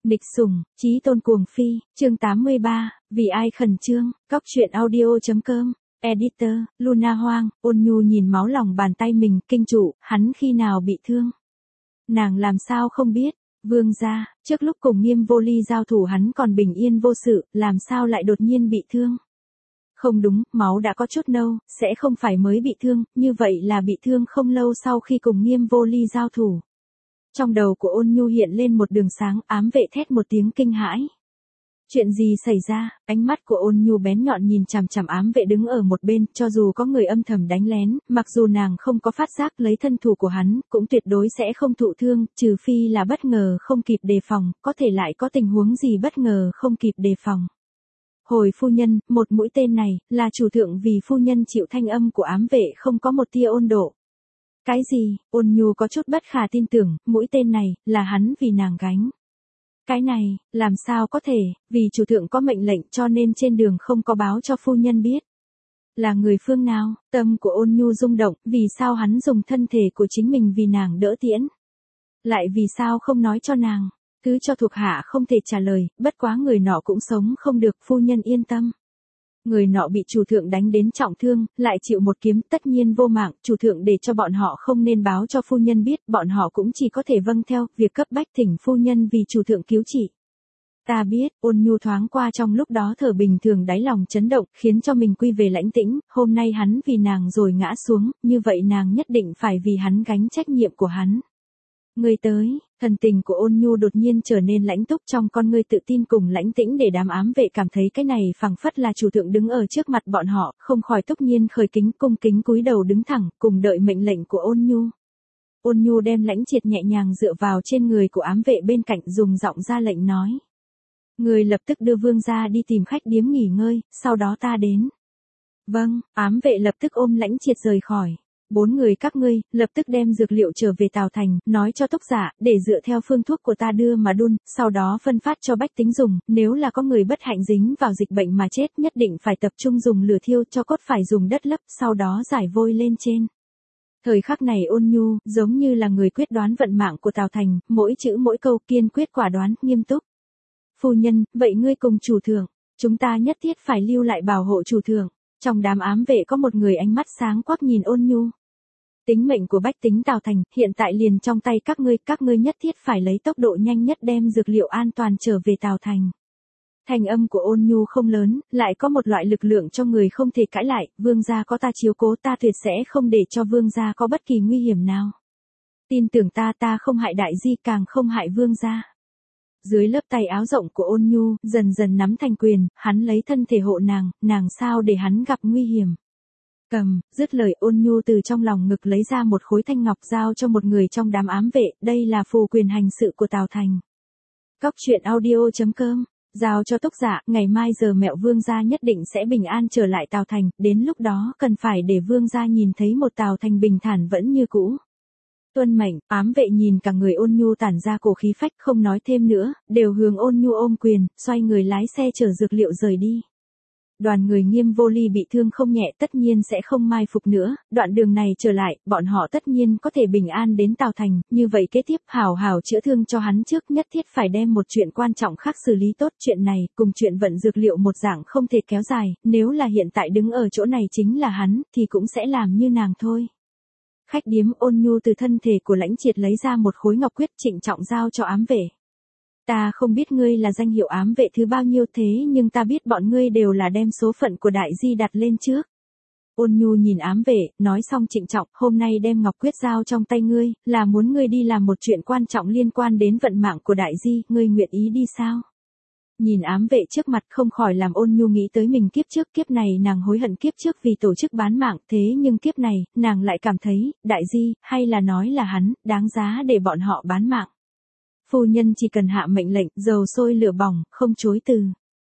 Nịch sủng, chí tôn cuồng phi, chương 83, vì ai khẩn trương, Cóc truyện audio.com, editor, Luna Hoang, Ôn Nhu nhìn máu lòng bàn tay mình, kinh trụ, hắn khi nào bị thương. Nàng làm sao không biết, vương gia, trước lúc cùng Nghiêm Vô Ly giao thủ hắn còn bình yên vô sự, làm sao lại đột nhiên bị thương. Không đúng, máu đã có chút nâu, sẽ không phải mới bị thương, như vậy là bị thương không lâu sau khi cùng Nghiêm Vô Ly giao thủ. Trong đầu của Ôn Nhu hiện lên một đường sáng, ám vệ thét một tiếng kinh hãi. Chuyện gì xảy ra? Ánh mắt của Ôn Nhu bén nhọn nhìn chằm chằm ám vệ đứng ở một bên, cho dù có người âm thầm đánh lén, mặc dù nàng không có phát giác lấy thân thủ của hắn, cũng tuyệt đối sẽ không thụ thương, trừ phi là bất ngờ không kịp đề phòng, có thể lại có tình huống gì bất ngờ không kịp đề phòng. Hồi phu nhân, một mũi tên này, là chủ thượng vì phu nhân chịu thanh âm của ám vệ không có một tia ôn độ. Cái gì? Ôn Nhu có chút bất khả tin tưởng, mũi tên này, là hắn vì nàng gánh. Cái này, làm sao có thể, vì chủ thượng có mệnh lệnh cho nên trên đường không có báo cho phu nhân biết. Là người phương nào? Tâm của Ôn Nhu rung động, vì sao hắn dùng thân thể của chính mình vì nàng đỡ tiễn? Lại vì sao không nói cho nàng? Thứ cho thuộc hạ không thể trả lời, bất quá người nọ cũng sống không được, phu nhân yên tâm. Người nọ bị chủ thượng đánh đến trọng thương, lại chịu một kiếm, tất nhiên vô mạng, chủ thượng để cho bọn họ không nên báo cho phu nhân biết, bọn họ cũng chỉ có thể vâng theo, việc cấp bách thỉnh phu nhân vì chủ thượng cứu trị. Ta biết, Ôn Nhu thoáng qua trong lúc đó thở bình thường đáy lòng chấn động, khiến cho mình quy về lãnh tĩnh, hôm nay hắn vì nàng rồi ngã xuống, như vậy nàng nhất định phải vì hắn gánh trách nhiệm của hắn. Người tới, thần tình của Ôn Nhu đột nhiên trở nên lãnh túc, trong con ngươi tự tin cùng lãnh tĩnh để đám ám vệ cảm thấy cái này phảng phất là chủ thượng đứng ở trước mặt bọn họ, không khỏi túc nhiên khởi kính cung kính cúi đầu đứng thẳng, cùng đợi mệnh lệnh của Ôn Nhu. Ôn Nhu đem Lãnh Triệt nhẹ nhàng dựa vào trên người của ám vệ bên cạnh, dùng giọng ra lệnh nói. Người lập tức đưa vương gia đi tìm khách điếm nghỉ ngơi, sau đó ta đến. Vâng, ám vệ lập tức ôm Lãnh Triệt rời khỏi. 4 người các ngươi, lập tức đem dược liệu trở về Tào Thành, nói cho Túc Giả, để dựa theo phương thuốc của ta đưa mà đun, sau đó phân phát cho bách tính dùng, nếu là có người bất hạnh dính vào dịch bệnh mà chết, nhất định phải tập trung dùng lửa thiêu, cho cốt phải dùng đất lấp, sau đó giải vôi lên trên. Thời khắc này Ôn Nhu, giống như là người quyết đoán vận mạng của Tào Thành, mỗi chữ mỗi câu kiên quyết quả đoán, nghiêm túc. Phu nhân, vậy ngươi cùng chủ thượng, chúng ta nhất thiết phải lưu lại bảo hộ chủ thượng. Trong đám ám vệ có một người ánh mắt sáng quắc nhìn Ôn Nhu. Tính mệnh của bách tính Tào Thành, hiện tại liền trong tay các ngươi nhất thiết phải lấy tốc độ nhanh nhất đem dược liệu an toàn trở về Tào Thành. Thanh âm của Ôn Nhu không lớn, lại có một loại lực lượng cho người không thể cãi lại, vương gia có ta chiếu cố, ta tuyệt sẽ không để cho vương gia có bất kỳ nguy hiểm nào. Tin tưởng ta không hại đại di, càng không hại vương gia. Dưới lớp tay áo rộng của Ôn Nhu, dần dần nắm thành quyền, hắn lấy thân thể hộ nàng sao để hắn gặp nguy hiểm. Cầm, dứt lời Ôn Nhu từ trong lòng ngực lấy ra một khối thanh ngọc giao cho một người trong đám ám vệ, đây là phù quyền hành sự của Tào Thành. Cóc truyện audio.com, giao cho Túc Giả, ngày mai giờ mẹo vương gia nhất định sẽ bình an trở lại Tào Thành, đến lúc đó cần phải để vương gia nhìn thấy một Tào Thành bình thản vẫn như cũ. Tuân mệnh, ám vệ nhìn cả người Ôn Nhu tản ra cổ khí phách không nói thêm nữa, đều hướng Ôn Nhu ôm quyền, xoay người lái xe chở dược liệu rời đi. Đoàn người Nghiêm Vô Ly bị thương không nhẹ tất nhiên sẽ không mai phục nữa, đoạn đường này trở lại, bọn họ tất nhiên có thể bình an đến Tào Thành, như vậy kế tiếp hảo hảo chữa thương cho hắn trước, nhất thiết phải đem một chuyện quan trọng khác xử lý tốt, chuyện này, cùng chuyện vận dược liệu một dạng không thể kéo dài, nếu là hiện tại đứng ở chỗ này chính là hắn, thì cũng sẽ làm như nàng thôi. Khách điếm Ôn Nhu từ thân thể của Lãnh Triệt lấy ra một khối ngọc quyết, trịnh trọng giao cho ám vệ. Ta không biết ngươi là danh hiệu ám vệ thứ bao nhiêu thế, nhưng ta biết bọn ngươi đều là đem số phận của đại di đặt lên trước. Ôn Nhu nhìn ám vệ, nói xong trịnh trọng, hôm nay đem ngọc quyết giao trong tay ngươi, là muốn ngươi đi làm một chuyện quan trọng liên quan đến vận mạng của đại di, ngươi nguyện ý đi sao? Nhìn ám vệ trước mặt không khỏi làm Ôn Nhu nghĩ tới mình kiếp trước, kiếp này nàng hối hận kiếp trước vì tổ chức bán mạng, thế nhưng kiếp này, nàng lại cảm thấy, đại di, hay là nói là hắn, đáng giá để bọn họ bán mạng. Phu nhân chỉ cần hạ mệnh lệnh, dầu sôi lửa bỏng, không chối từ.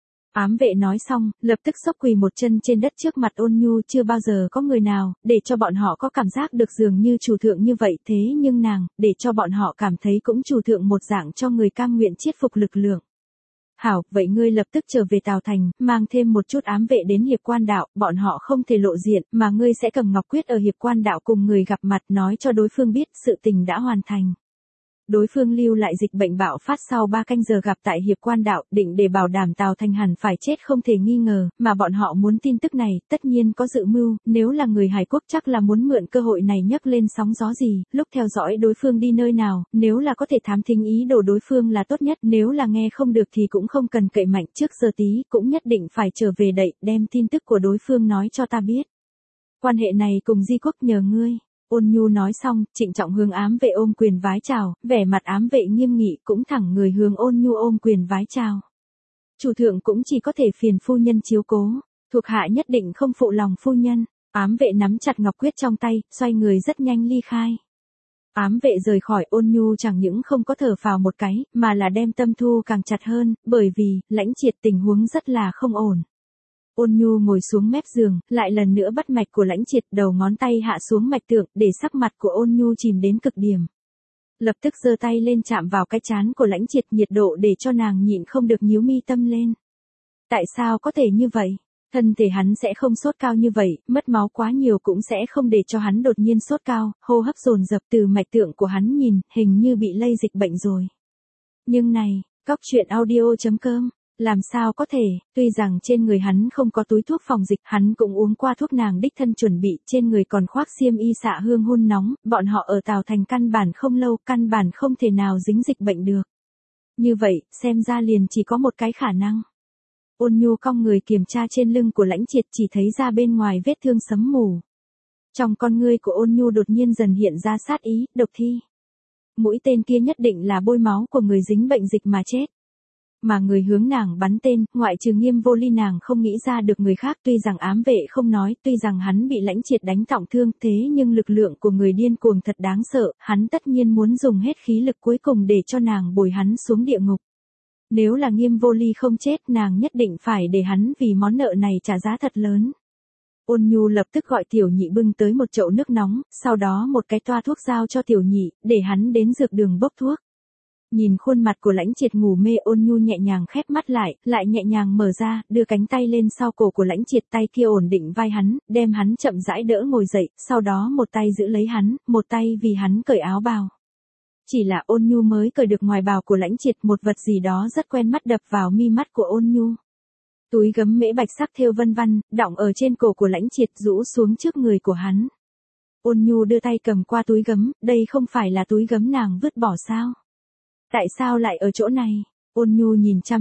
Ám vệ nói xong, lập tức xốc quỳ một chân trên đất trước mặt Ôn Nhu, chưa bao giờ có người nào, để cho bọn họ có cảm giác được dường như chủ thượng như vậy, thế nhưng nàng, để cho bọn họ cảm thấy cũng chủ thượng một dạng cho người cam nguyện chiết phục lực lượng. Hảo, vậy ngươi lập tức trở về Tào Thành, mang thêm một chút ám vệ đến Hiệp Quan Đạo, bọn họ không thể lộ diện, mà ngươi sẽ cầm ngọc quyết ở Hiệp Quan Đạo cùng người gặp mặt nói cho đối phương biết sự tình đã hoàn thành. đối phương lưu lại dịch bệnh bạo phát sau 3 canh giờ gặp tại Hiệp Quan Đạo, định để bảo đảm Tào Thành hẳn phải chết không thể nghi ngờ, mà bọn họ muốn tin tức này, tất nhiên có dự mưu, nếu là người Hải Quốc chắc là muốn mượn cơ hội này nhấc lên sóng gió gì, lúc theo dõi đối phương đi nơi nào, nếu là có thể thám thính ý đồ đối phương là tốt nhất, nếu là nghe không được thì cũng không cần cậy mạnh, trước giờ tí, cũng nhất định phải trở về đậy, đem tin tức của đối phương nói cho ta biết. Quan hệ này cùng Di Quốc nhờ ngươi. Ôn Nhu nói xong, trịnh trọng hướng ám vệ ôm quyền vái chào, vẻ mặt ám vệ nghiêm nghị cũng thẳng người hướng Ôn Nhu ôm quyền vái chào. Chủ thượng cũng chỉ có thể phiền phu nhân chiếu cố, thuộc hạ nhất định không phụ lòng phu nhân. Ám vệ nắm chặt ngọc quyết trong tay, xoay người rất nhanh ly khai. Ám vệ rời khỏi Ôn Nhu chẳng những không có thở phào một cái, mà là đem tâm thu càng chặt hơn, bởi vì, Lãnh Triệt tình huống rất là không ổn. Ôn Nhu ngồi xuống mép giường, lại lần nữa bắt mạch của Lãnh Triệt, đầu ngón tay hạ xuống mạch tượng, để sắc mặt của Ôn Nhu chìm đến cực điểm. Lập tức giơ tay lên chạm vào cái trán của Lãnh Triệt, nhiệt độ để cho nàng nhịn không được nhíu mi tâm lên. Tại sao có thể như vậy? Thân thể hắn sẽ không sốt cao như vậy, mất máu quá nhiều cũng sẽ không để cho hắn đột nhiên sốt cao, hô hấp dồn dập từ mạch tượng của hắn nhìn, hình như bị lây dịch bệnh rồi. Nhưng này, Góc.chuyện audio.com, làm sao có thể, tuy rằng trên người hắn không có túi thuốc phòng dịch, hắn cũng uống qua thuốc nàng đích thân chuẩn bị, trên người còn khoác xiêm y xạ hương hun nóng, bọn họ ở Tào Thành căn bản không lâu, căn bản không thể nào dính dịch bệnh được. Như vậy, xem ra liền chỉ có một cái khả năng. Ôn Nhu cong người kiểm tra trên lưng của Lãnh Triệt, chỉ thấy ra bên ngoài vết thương sấm mù. Trong con ngươi của Ôn Nhu đột nhiên dần hiện ra sát ý, độc thi. Mũi tên kia nhất định là bôi máu của người dính bệnh dịch mà chết. Mà người hướng nàng bắn tên, ngoại trừ Nghiêm Vô Ly nàng không nghĩ ra được người khác, tuy rằng ám vệ không nói, tuy rằng hắn bị Lãnh Triệt đánh trọng thương, thế nhưng lực lượng của người điên cuồng thật đáng sợ, hắn tất nhiên muốn dùng hết khí lực cuối cùng để cho nàng bồi hắn xuống địa ngục. Nếu là Nghiêm Vô Ly không chết, nàng nhất định phải để hắn vì món nợ này trả giá thật lớn. Ôn Nhu lập tức gọi Tiểu Nhị bưng tới một chậu nước nóng, sau đó một cái toa thuốc giao cho Tiểu Nhị, để hắn đến dược đường bốc thuốc. Nhìn khuôn mặt của Lãnh Triệt ngủ mê, Ôn Nhu nhẹ nhàng khép mắt lại nhẹ nhàng mở ra, đưa cánh tay lên sau cổ của Lãnh Triệt, tay kia ổn định vai hắn, đem hắn chậm rãi đỡ ngồi dậy, sau đó một tay giữ lấy hắn, một tay vì hắn cởi áo bào. Chỉ là Ôn Nhu mới cởi được ngoài bào của Lãnh Triệt, một vật gì đó rất quen mắt đập vào mi mắt của Ôn Nhu. Túi gấm mễ bạch sắc thêu vân vân, đọng ở trên cổ của Lãnh Triệt rũ xuống trước người của hắn. Ôn Nhu đưa tay cầm qua túi gấm, đây không phải là túi gấm nàng vứt bỏ sao? Tại sao lại ở chỗ này? Ôn Nhu nhìn chăm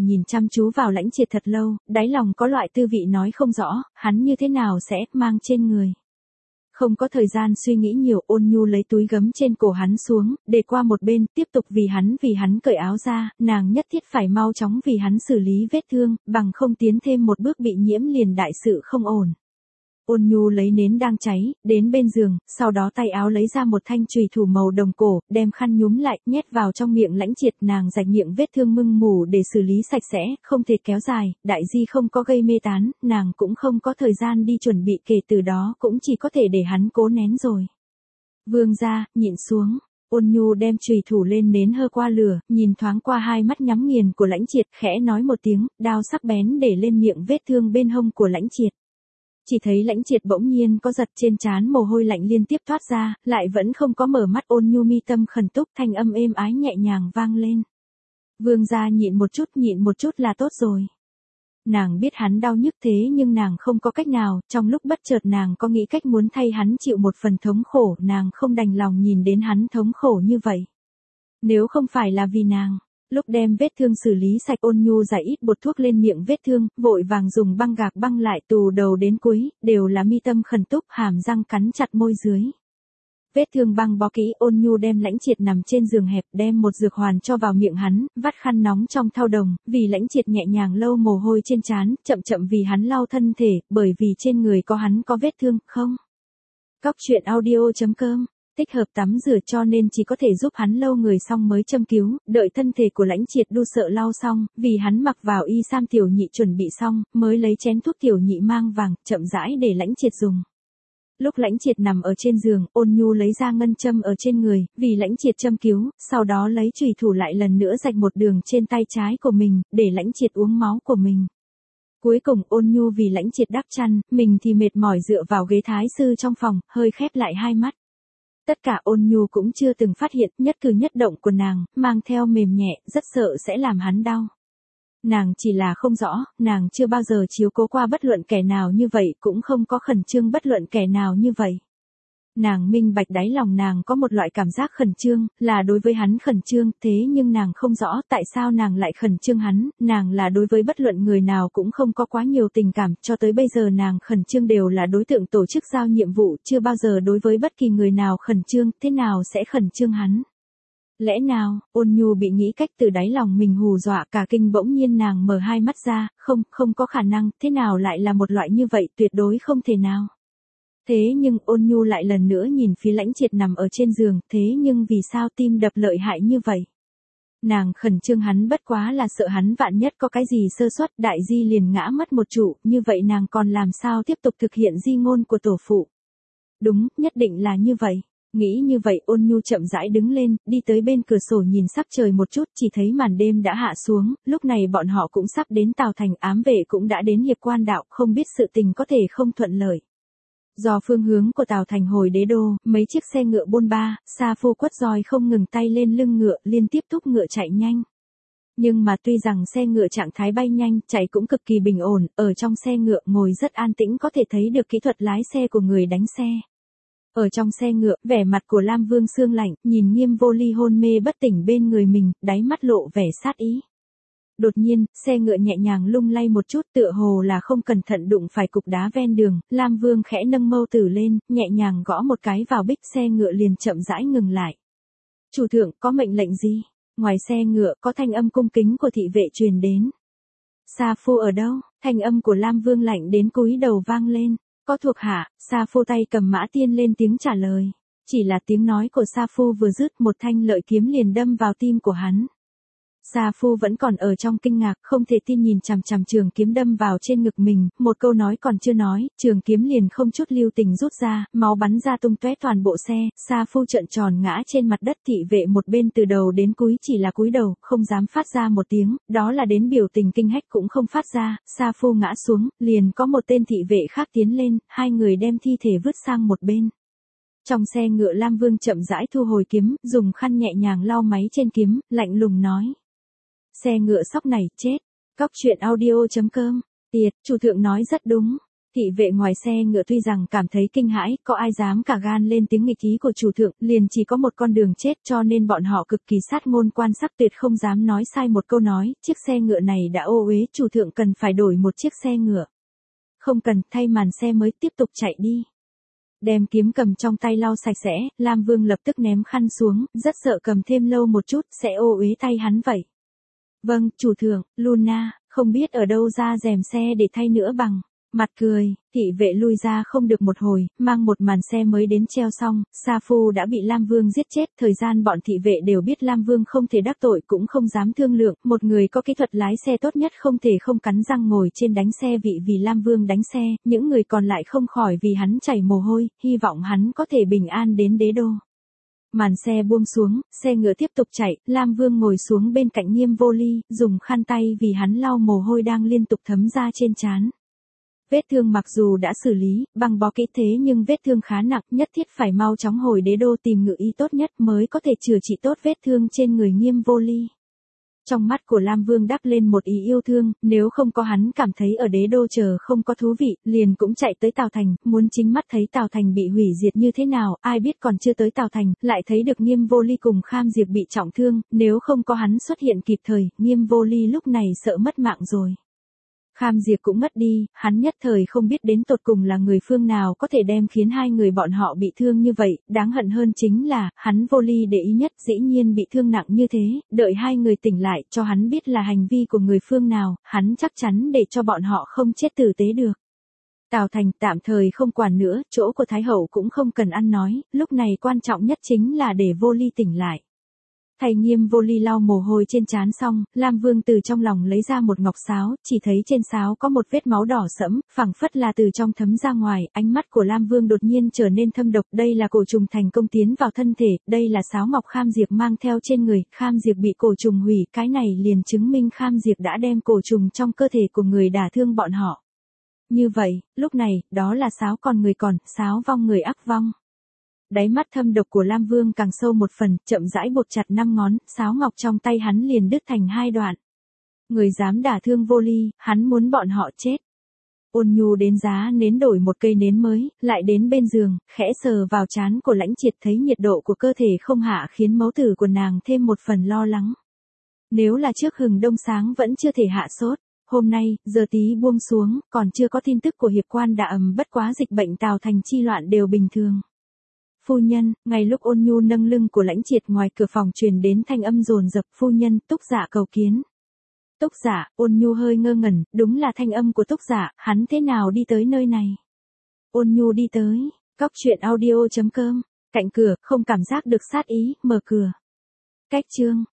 chú vào Lãnh Triệt thật lâu, đáy lòng có loại tư vị nói không rõ, hắn như thế nào sẽ mang trên người. Không có thời gian suy nghĩ nhiều, Ôn Nhu lấy túi gấm trên cổ hắn xuống, để qua một bên, tiếp tục vì hắn cởi áo ra, nàng nhất thiết phải mau chóng vì hắn xử lý vết thương, bằng không tiến thêm một bước bị nhiễm liền đại sự không ổn. Ôn Nhu lấy nến đang cháy, đến bên giường, sau đó tay áo lấy ra một thanh chùy thủ màu đồng cổ, đem khăn nhúm lại, nhét vào trong miệng Lãnh Triệt, nàng rạch miệng vết thương mưng mù để xử lý sạch sẽ, không thể kéo dài, đại di không có gây mê tán, nàng cũng không có thời gian đi chuẩn bị, kể từ đó cũng chỉ có thể để hắn cố nén rồi. Vương gia, nhịn xuống. Ôn Nhu đem chùy thủ lên nến hơ qua lửa, nhìn thoáng qua hai mắt nhắm nghiền của Lãnh Triệt, khẽ nói một tiếng, đao sắc bén để lên miệng vết thương bên hông của Lãnh Triệt. Chỉ thấy Lãnh Triệt bỗng nhiên có giật trên trán, mồ hôi lạnh liên tiếp thoát ra, lại vẫn không có mở mắt. Ôn Nhu mi tâm khẩn túc, thanh âm êm ái nhẹ nhàng vang lên. Vương gia nhịn một chút là tốt rồi. Nàng biết hắn đau nhức thế nhưng nàng không có cách nào, trong lúc bất chợt nàng có nghĩ cách muốn thay hắn chịu một phần thống khổ, nàng không đành lòng nhìn đến hắn thống khổ như vậy. Nếu không phải là vì nàng, lúc đem vết thương xử lý sạch, Ôn Nhu rải ít bột thuốc lên miệng vết thương, vội vàng dùng băng gạc băng lại từ đầu đến cuối, đều là mi tâm khẩn túc, hàm răng cắn chặt môi dưới. Vết thương băng bó kỹ, Ôn Nhu đem Lãnh Triệt nằm trên giường hẹp, đem một dược hoàn cho vào miệng hắn, vắt khăn nóng trong thau đồng, vì Lãnh Triệt nhẹ nhàng lau mồ hôi trên trán, chậm vì hắn lau thân thể, bởi vì trên người hắn có vết thương, không. Góc.chuyện audio.com, thích hợp tắm rửa cho nên chỉ có thể giúp hắn lau người xong mới châm cứu, đợi thân thể của Lãnh Triệt đu sợ lau xong, vì hắn mặc vào y sam Tiểu Nhị chuẩn bị xong, mới lấy chén thuốc Tiểu Nhị mang vàng, chậm rãi để Lãnh Triệt dùng. Lúc Lãnh Triệt nằm ở trên giường, Ôn Nhu lấy ra ngân châm ở trên người, vì Lãnh Triệt châm cứu, sau đó lấy chùy thủ lại lần nữa rạch một đường trên tay trái của mình, để Lãnh Triệt uống máu của mình. Cuối cùng Ôn Nhu vì Lãnh Triệt đắp chăn, mình thì mệt mỏi dựa vào ghế thái sư trong phòng, hơi khép lại hai mắt. Tất cả Ôn Nhu cũng chưa từng phát hiện, nhất cử nhất động của nàng, mang theo mềm nhẹ, rất sợ sẽ làm hắn đau. Nàng chỉ là không rõ, nàng chưa bao giờ chiếu cố qua bất luận kẻ nào như vậy, cũng không có khẩn trương bất luận kẻ nào như vậy. Nàng minh bạch đáy lòng nàng có một loại cảm giác khẩn trương, là đối với hắn khẩn trương, thế nhưng nàng không rõ tại sao nàng lại khẩn trương hắn, nàng là đối với bất luận người nào cũng không có quá nhiều tình cảm, cho tới bây giờ nàng khẩn trương đều là đối tượng tổ chức giao nhiệm vụ, chưa bao giờ đối với bất kỳ người nào khẩn trương, thế nào sẽ khẩn trương hắn. Lẽ nào, Ôn Nhu bị nghĩ cách từ đáy lòng mình hù dọa cả kinh, bỗng nhiên nàng mở hai mắt ra, không có khả năng, thế nào lại là một loại như vậy, tuyệt đối không thể nào. Thế nhưng Ôn Nhu lại lần nữa nhìn phía Lãnh Triệt nằm ở trên giường, thế nhưng vì sao tim đập lợi hại như vậy? Nàng khẩn trương hắn bất quá là sợ hắn vạn nhất có cái gì sơ suất, đại di liền ngã mất một trụ, như vậy nàng còn làm sao tiếp tục thực hiện di ngôn của tổ phụ? Đúng, nhất định là như vậy. Nghĩ như vậy Ôn Nhu chậm rãi đứng lên, đi tới bên cửa sổ nhìn sắc trời một chút, chỉ thấy màn đêm đã hạ xuống, lúc này bọn họ cũng sắp đến Tào Thành, ám vệ cũng đã đến Hiệp Quan Đạo, không biết sự tình có thể không thuận lợi. Do phương hướng của Tào Thành hồi đế đô, mấy chiếc xe ngựa bôn ba, Sa Phu quất roi không ngừng tay lên lưng ngựa, liên tiếp thúc ngựa chạy nhanh. Nhưng mà tuy rằng xe ngựa trạng thái bay nhanh, chạy cũng cực kỳ bình ổn, ở trong xe ngựa ngồi rất an tĩnh, có thể thấy được kỹ thuật lái xe của người đánh xe. Ở trong xe ngựa, vẻ mặt của Lam Vương sương lạnh, nhìn Nghiêm Vô Ly hôn mê bất tỉnh bên người mình, đáy mắt lộ vẻ sát ý. Đột nhiên, xe ngựa nhẹ nhàng lung lay một chút, tựa hồ là không cẩn thận đụng phải cục đá ven đường, Lam Vương khẽ nâng mâu tử lên, nhẹ nhàng gõ một cái vào bích, xe ngựa liền chậm rãi ngừng lại. Chủ thượng, có mệnh lệnh gì? Ngoài xe ngựa, có thanh âm cung kính của thị vệ truyền đến. Sa Phu ở đâu? Thanh âm của Lam Vương lạnh đến cúi đầu vang lên. Có thuộc hạ, Sa Phu tay cầm mã tiên lên tiếng trả lời. Chỉ là tiếng nói của Sa Phu vừa dứt, một thanh lợi kiếm liền đâm vào tim của hắn. Sa Phu vẫn còn ở trong kinh ngạc, không thể tin nhìn chằm chằm trường kiếm đâm vào trên ngực mình, một câu nói còn chưa nói, trường kiếm liền không chút lưu tình rút ra, máu bắn ra tung tóe toàn bộ xe, Sa Phu trợn tròn ngã trên mặt đất, thị vệ một bên từ đầu đến cuối chỉ là cúi đầu, không dám phát ra một tiếng, đó là đến biểu tình kinh hách cũng không phát ra, Sa Phu ngã xuống, liền có một tên thị vệ khác tiến lên, hai người đem thi thể vứt sang một bên. Trong xe ngựa Lam Vương chậm rãi thu hồi kiếm, dùng khăn nhẹ nhàng lau máy trên kiếm, lạnh lùng nói. Xe ngựa sóc này, chết. Cóc truyện audio.com. Tiệt, chủ thượng nói rất đúng. Thị vệ ngoài xe ngựa tuy rằng cảm thấy kinh hãi, có ai dám cả gan lên tiếng nghịch ý của chủ thượng, liền chỉ có một con đường chết, cho nên bọn họ cực kỳ sát ngôn quan sắc tuyệt, không dám nói sai một câu nói, chiếc xe ngựa này đã ô uế, chủ thượng cần phải đổi một chiếc xe ngựa. Không cần, thay màn xe mới, tiếp tục chạy đi. Đem kiếm cầm trong tay lau sạch sẽ, Lam Vương lập tức ném khăn xuống, rất sợ cầm thêm lâu một chút, sẽ ô uế tay hắn vậy. Vâng, chủ thượng, Luna, không biết ở đâu ra rèm xe để thay nữa bằng. Mặt cười, thị vệ lui ra không được một hồi, mang một màn xe mới đến treo xong, Sa Phu đã bị Lam Vương giết chết, thời gian bọn thị vệ đều biết Lam Vương không thể đắc tội cũng không dám thương lượng, một người có kỹ thuật lái xe tốt nhất không thể không cắn răng ngồi trên đánh xe vì Lam Vương đánh xe, những người còn lại không khỏi vì hắn chảy mồ hôi, hy vọng hắn có thể bình an đến đế đô. Màn xe buông xuống, xe ngựa tiếp tục chạy, Lam Vương ngồi xuống bên cạnh Nghiêm Vô Ly, dùng khăn tay vì hắn lau mồ hôi đang liên tục thấm ra trên trán. Vết thương mặc dù đã xử lý, băng bó kỹ thế nhưng vết thương khá nặng, nhất thiết phải mau chóng hồi đế đô tìm ngự y tốt nhất mới có thể chữa trị tốt vết thương trên người Nghiêm Vô Ly. Trong mắt của Lam Vương đắp lên một ý yêu thương, nếu không có hắn cảm thấy ở đế đô chờ không có thú vị, liền cũng chạy tới Tào Thành, muốn chính mắt thấy Tào Thành bị hủy diệt như thế nào, ai biết còn chưa tới Tào Thành, lại thấy được Nghiêm Vô Ly cùng Kham Diệp bị trọng thương, nếu không có hắn xuất hiện kịp thời, Nghiêm Vô Ly lúc này sợ mất mạng rồi. Kham Diệp cũng mất đi, hắn nhất thời không biết đến tột cùng là người phương nào có thể đem khiến hai người bọn họ bị thương như vậy, đáng hận hơn chính là, hắn Vô Ly để ý nhất dĩ nhiên bị thương nặng như thế, đợi hai người tỉnh lại cho hắn biết là hành vi của người phương nào, hắn chắc chắn để cho bọn họ không chết tử tế được. Tào Thành tạm thời không quản nữa, chỗ của Thái Hậu cũng không cần ăn nói, lúc này quan trọng nhất chính là để Vô Ly tỉnh lại. Thầy Nghiêm Vô Ly lau mồ hôi trên trán xong, Lam Vương từ trong lòng lấy ra một ngọc sáo, chỉ thấy trên sáo có một vết máu đỏ sẫm, phảng phất là từ trong thấm ra ngoài, ánh mắt của Lam Vương đột nhiên trở nên thâm độc, đây là cổ trùng thành công tiến vào thân thể, đây là sáo ngọc Kham Diệp mang theo trên người, Kham Diệp bị cổ trùng hủy, cái này liền chứng minh Kham Diệp đã đem cổ trùng trong cơ thể của người đả thương bọn họ. Như vậy, lúc này, đó là sáo còn người còn, sáo vong người ác vong. Đáy mắt thâm độc của Lam Vương càng sâu một phần, chậm rãi buộc chặt 5 ngón, sáo ngọc trong tay hắn liền đứt thành 2 đoạn. Người dám đả thương vô ly, hắn muốn bọn họ chết. Ôn Nhu đến giá nến đổi một cây nến mới, lại đến bên giường, khẽ sờ vào trán của Lãnh Triệt, thấy nhiệt độ của cơ thể không hạ khiến mẫu tử của nàng thêm một phần lo lắng. Nếu là trước hừng đông sáng vẫn chưa thể hạ sốt, hôm nay, giờ tí buông xuống, còn chưa có tin tức của hiệp quan đã ầm, bất quá dịch bệnh Tào Thành chi loạn đều bình thường. Phu nhân, ngay lúc Ôn Nhu nâng lưng của Lãnh Triệt, ngoài cửa phòng truyền đến thanh âm dồn dập, phu nhân, Túc Dạ cầu kiến. Túc Dạ, Ôn Nhu hơi ngơ ngẩn, đúng là thanh âm của Túc Dạ, hắn thế nào đi tới nơi này? Ôn Nhu đi tới, Cóc truyện audio.com, cạnh cửa, không cảm giác được sát ý, mở cửa. Cách chương